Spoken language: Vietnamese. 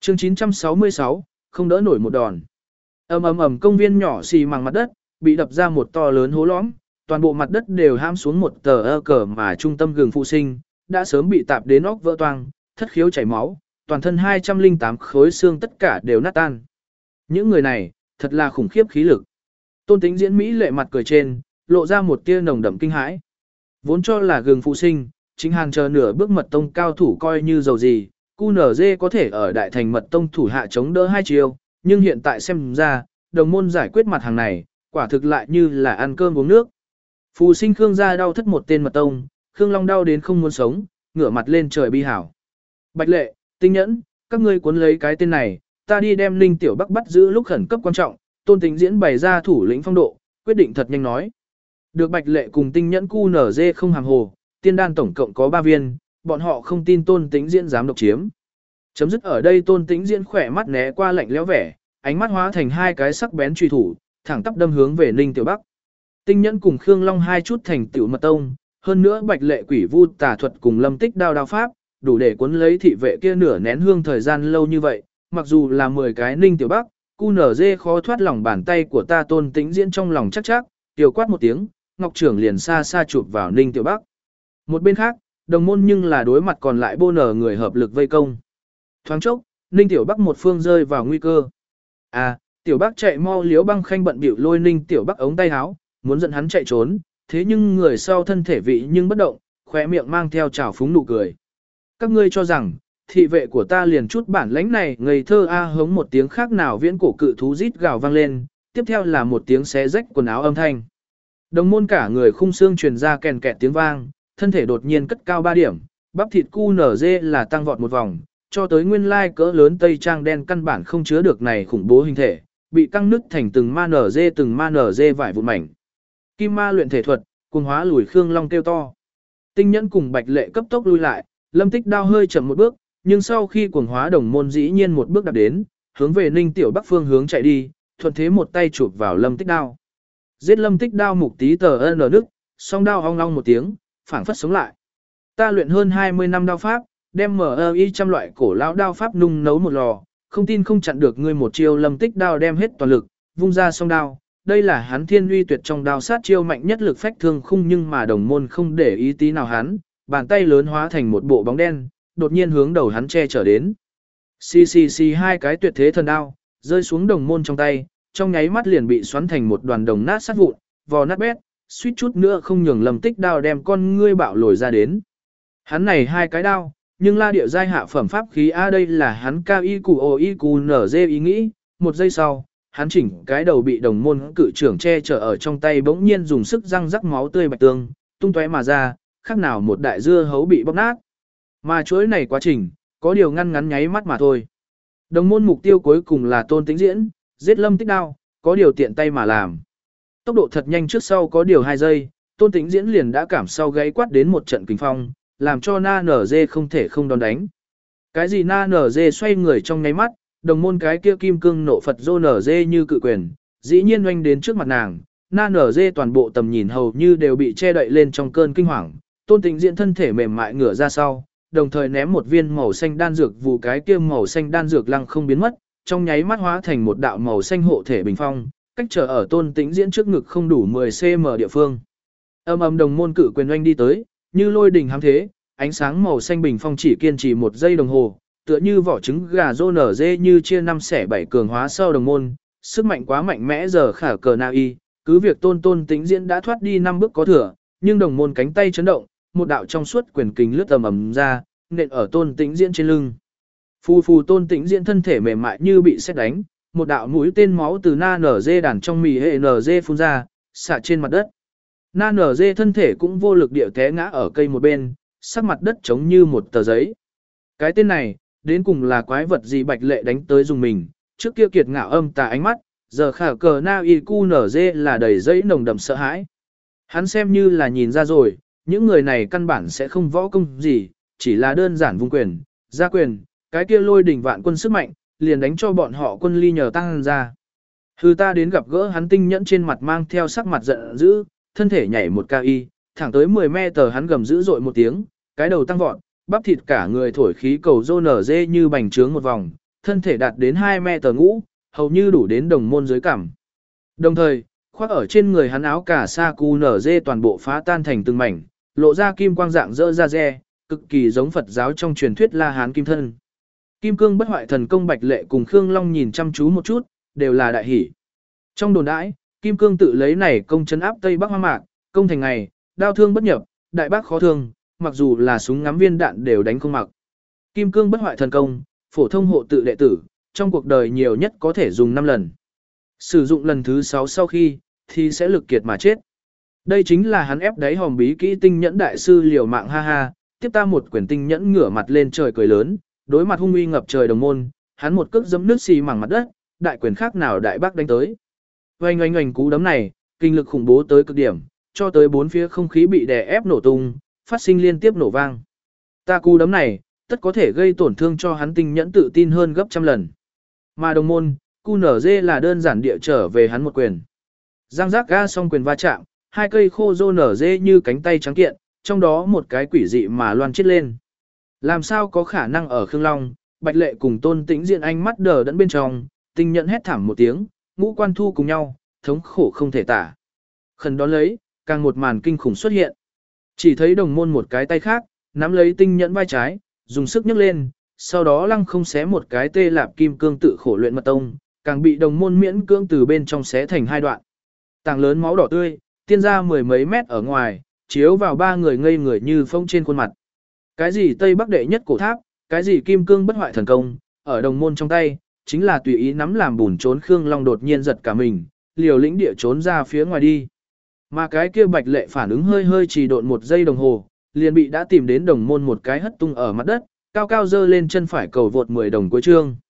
Chương 966, không đỡ nổi một đòn. Ầm ầm ầm, công viên nhỏ xì màng mặt đất, bị đập ra một to lớn hố lõm, toàn bộ mặt đất đều hãm xuống một tờ cờ mà trung tâm gừng phụ sinh, đã sớm bị tạp đến óc vỡ toang, thất khiếu chảy máu, toàn thân 208 khối xương tất cả đều nát tan. Những người này, thật là khủng khiếp khí lực. Tôn Tĩnh Diễn mỹ lệ mặt cười trên, lộ ra một tia nồng đậm kinh hãi. Vốn cho là gừng phụ sinh, chính hàng chờ nửa bước mật tông cao thủ coi như dầu gì, QNZ có thể ở đại thành mật tông thủ hạ chống đỡ hai chiêu, nhưng hiện tại xem ra, đồng môn giải quyết mặt hàng này, quả thực lại như là ăn cơm uống nước. Phù sinh Khương gia đau thất một tên mật tông, Khương Long đau đến không muốn sống, ngửa mặt lên trời bi hảo. Bạch Lệ, Tinh Nhẫn, các ngươi cuốn lấy cái tên này, ta đi đem Ninh Tiểu Bắc bắt giữ lúc khẩn cấp quan trọng. Tôn Tĩnh Diễn bày ra thủ lĩnh phong độ, quyết định thật nhanh nói. Được Bạch Lệ cùng Tinh Nhẫn QNZ không hàm hồ, tiên đan tổng cộng có 3 viên, bọn họ không tin Tôn Tĩnh Diễn dám độc chiếm. Chấm dứt ở đây, Tôn Tĩnh Diễn khỏe mắt né qua lạnh lẽo vẻ, ánh mắt hóa thành hai cái sắc bén truy thủ, thẳng tắp đâm hướng về Ninh Tiểu Bắc. Tinh Nhẫn cùng Khương Long hai chút thành tiểu mật tông, hơn nữa Bạch Lệ quỷ vu tà thuật cùng Lâm Tích đao pháp, đủ để cuốn lấy thị vệ kia nửa nén hương thời gian lâu như vậy, mặc dù là 10 cái Ninh Tiểu Bắc, QNZ khó thoát lòng bàn tay của ta. Tôn Tĩnh Diễn trong lòng chắc chắc, tiểu quát một tiếng, Ngọc trưởng liền xa xa chụp vào Ninh Tiểu Bắc. Một bên khác, đồng môn nhưng là đối mặt còn lại bô nở người hợp lực vây công. Thoáng chốc, Ninh Tiểu Bắc một phương rơi vào nguy cơ. Tiểu Bắc chạy mau, Liễu Băng Khanh bận bịu lôi Ninh Tiểu Bắc ống tay áo, muốn dẫn hắn chạy trốn, thế nhưng người sau thân thể vị nhưng bất động, khóe miệng mang theo trào phúng nụ cười. Các ngươi cho rằng, thị vệ của ta liền chút bản lãnh này, ngây thơ hống một tiếng khác nào viễn cổ cự thú rít gào vang lên, tiếp theo là một tiếng xé rách quần áo âm thanh. Đồng môn cả người khung xương truyền ra kèn kẹt tiếng vang, thân thể đột nhiên cất cao 3 điểm, bắp thịt QNZ là tăng vọt một vòng, cho tới nguyên lai cỡ lớn tây trang đen căn bản không chứa được này khủng bố hình thể, bị căng nứt thành từng ma nở dê vải vụn mảnh. Kim ma luyện thể thuật, cuồng hóa lùi Khương Long kêu to. Tinh Nhẫn cùng Bạch Lệ cấp tốc lui lại, Lâm Tích đao hơi chậm một bước, nhưng sau khi cuồng hóa đồng môn dĩ nhiên một bước đạp đến, hướng về Ninh Tiểu Bắc phương hướng chạy đi, thuận thế một tay chụp vào Lâm Tích đao. Giết Lâm Tích đao mục tí tờ nước, song đao ong long một tiếng, phảng phất sống lại. Ta luyện hơn 20 năm đao pháp, đem MI trăm loại cổ lão đao pháp nung nấu một lò, không tin không chặn được ngươi một chiêu. Lâm Tích đao đem hết toàn lực, vung ra song đao. Đây là hắn thiên uy tuyệt trong đao sát chiêu mạnh nhất, lực phách thương khung, nhưng mà đồng môn không để ý tí nào hắn, bàn tay lớn hóa thành một bộ bóng đen, đột nhiên hướng đầu hắn che chở đến. Xì hai cái tuyệt thế thần đao, rơi xuống đồng môn trong tay, trong nháy mắt liền bị xoắn thành một đoàn đồng nát sát vụn, vò nát bét, suýt chút nữa không nhường Lâm Tích đao đem con ngươi bạo lồi ra đến. Hắn này hai cái đao, nhưng la địa giai hạ phẩm pháp khí đây là hắn cao y cù nở dê ý nghĩ. Một giây sau, hắn chỉnh cái đầu bị đồng môn cự trưởng che chở ở trong tay bỗng nhiên dùng sức răng rắc máu tươi bạch tương, tung tóe mà ra, khác nào một đại dưa hấu bị bóc nát. Mà chuỗi này quá trình, có điều ngắn nháy mắt mà thôi. Đồng môn mục tiêu cuối cùng là Tôn Tĩnh Diễn, giết Lâm Tích đao, có điều tiện tay mà làm. Tốc độ thật nhanh, trước sau có điều 2 giây, Tôn Tĩnh Diễn liền đã cảm sau gáy quát đến một trận kình phong, làm cho Na Nở Dê không thể không đón đánh. Cái gì Na Nở Dê xoay người trong nháy mắt, đồng môn cái kia kim cương nộ Phật Dô Nở Dê như cự quyền, dĩ nhiên oanh đến trước mặt nàng. Na Nở Dê toàn bộ tầm nhìn hầu như đều bị che đậy lên trong cơn kinh hoàng. Tôn Tĩnh Diễn thân thể mềm mại ngửa ra sau, đồng thời ném một viên màu xanh đan dược, vụ cái kia màu xanh đan dược lăng không biến mất, trong nháy mắt hóa thành một đạo màu xanh hộ thể bình phong, cách trở ở Tôn Tĩnh Diễn trước ngực không đủ 10 cm địa phương. Âm đồng môn cự quyền oanh đi tới, như lôi đình hám thế, ánh sáng màu xanh bình phong chỉ kiên trì 1 giây đồng hồ, tựa như vỏ trứng gà rô nở dê như chia 5 xẻ 7 cường hóa sau đồng môn, sức mạnh quá mạnh mẽ giờ khả cờ na y, cứ việc Tôn Tĩnh Diễn đã thoát đi 5 bước có thừa, nhưng đồng môn cánh tay chấn động, một đạo trong suốt quyền kình lướt ầm ra, nện ở Tôn Tĩnh Diễn trên lưng. Phù Tôn Tĩnh Diễn thân thể mềm mại như bị sét đánh, một đạo mũi tên máu từ na nở dê đàn trong mì hệ nở dê phun ra, xả trên mặt đất. Na nở dê thân thể cũng vô lực địa té ngã ở cây một bên, sắc mặt đất trống như một tờ giấy. Cái tên này, đến cùng là quái vật gì? Bạch Lệ đánh tới dùng mình, trước kia kiệt ngạo âm tà ánh mắt, giờ khả cờ na y cu nở dê là đầy giấy nồng đậm sợ hãi. Hắn xem như là nhìn ra rồi, những người này căn bản sẽ không võ công gì, chỉ là đơn giản vung quyền, ra quyền, cái kia lôi đỉnh vạn quân sức mạnh, liền đánh cho bọn họ quân ly nhờ tăng ra. Hừ, ta đến gặp gỡ hắn. Tinh Nhẫn trên mặt mang theo sắc mặt giận dữ, thân thể nhảy một cao y, thẳng tới 10 mét, hắn gầm dữ dội một tiếng, cái đầu tăng vọt, bắp thịt cả người thổi khí cầu rô nở dê như bành trướng một vòng, thân thể đạt đến 2 mét tờ ngũ, hầu như đủ đến đồng môn dưới cằm. Đồng thời, khoác ở trên người hắn áo cả sa cu nở dê toàn bộ phá tan thành từng mảnh, lộ ra kim quang dạng rỡ ra re, cực kỳ giống Phật giáo trong truyền thuyết La Hán kim thân. Kim cương bất hoại thần công Bạch Lệ cùng Khương Long nhìn chăm chú một chút, đều là đại hỉ. Trong đồn đãi, Kim cương tự lấy này công trấn áp Tây Bắc Hoang Mạc, công thành ngày, đao thương bất nhập, đại bác khó thương, mặc dù là súng ngắm viên đạn đều đánh không mặc. Kim cương bất hoại thần công, phổ thông hộ tự đệ tử, trong cuộc đời nhiều nhất có thể dùng 5 lần. Sử dụng lần thứ 6 sau khi, thì sẽ lực kiệt mà chết. Đây chính là hắn ép đáy hòm bí kỹ tinh nhẫn đại sư liều mạng ha ha, tiếp ta một quyển tinh nhẫn ngửa mặt lên trời cười lớn, đối mặt hung uy ngập trời đồng môn, hắn một cước giẫm nước xì mảng mặt đất, đại quyền khác nào đại bác đánh tới. Oanh oanh oanh cú đấm này, kinh lực khủng bố tới cực điểm, cho tới bốn phía không khí bị đè ép nổ tung, phát sinh liên tiếp nổ vang. Ta cú đấm này, tất có thể gây tổn thương cho hắn tinh nhẫn tự tin hơn gấp trăm lần. Mà đồng môn, cu nở dê là đơn giản địa trở về hắn một quyền. Giang giác ga xong quyền va chạm, hai cây khô rô nở dê như cánh tay trắng kiện, trong đó một cái quỷ dị mà loan chết lên. Làm sao có khả năng ở Khương Long, Bạch Lệ cùng Tôn Tĩnh diện ánh mắt đờ đẫn bên trong, tinh nhẫn hét thảm một tiếng, ngũ quan thu cùng nhau, thống khổ không thể tả. Khẩn đón lấy, càng một màn kinh khủng xuất hiện. Chỉ thấy đồng môn một cái tay khác, nắm lấy tinh nhẫn vai trái, dùng sức nhấc lên, sau đó lăng không xé một cái tê lạp kim cương tự khổ luyện mật tông, càng bị đồng môn miễn cưỡng từ bên trong xé thành hai đoạn. Tảng lớn máu đỏ tươi, tiên ra mười mấy mét ở ngoài, chiếu vào ba người ngây người như phong trên khuôn mặt. Cái gì Tây Bắc đệ nhất cổ tháp, cái gì kim cương bất hoại thần công, ở đồng môn trong tay, chính là tùy ý nắm làm bùn trốn Khương Long đột nhiên giật cả mình, liều lĩnh địa trốn ra phía ngoài đi. Mà cái kia Bạch Lệ phản ứng hơi hơi trì độn một giây đồng hồ, liền bị đã tìm đến đồng môn một cái hất tung ở mặt đất, cao cao dơ lên chân phải cầu vượt 10 đồng cuối chương.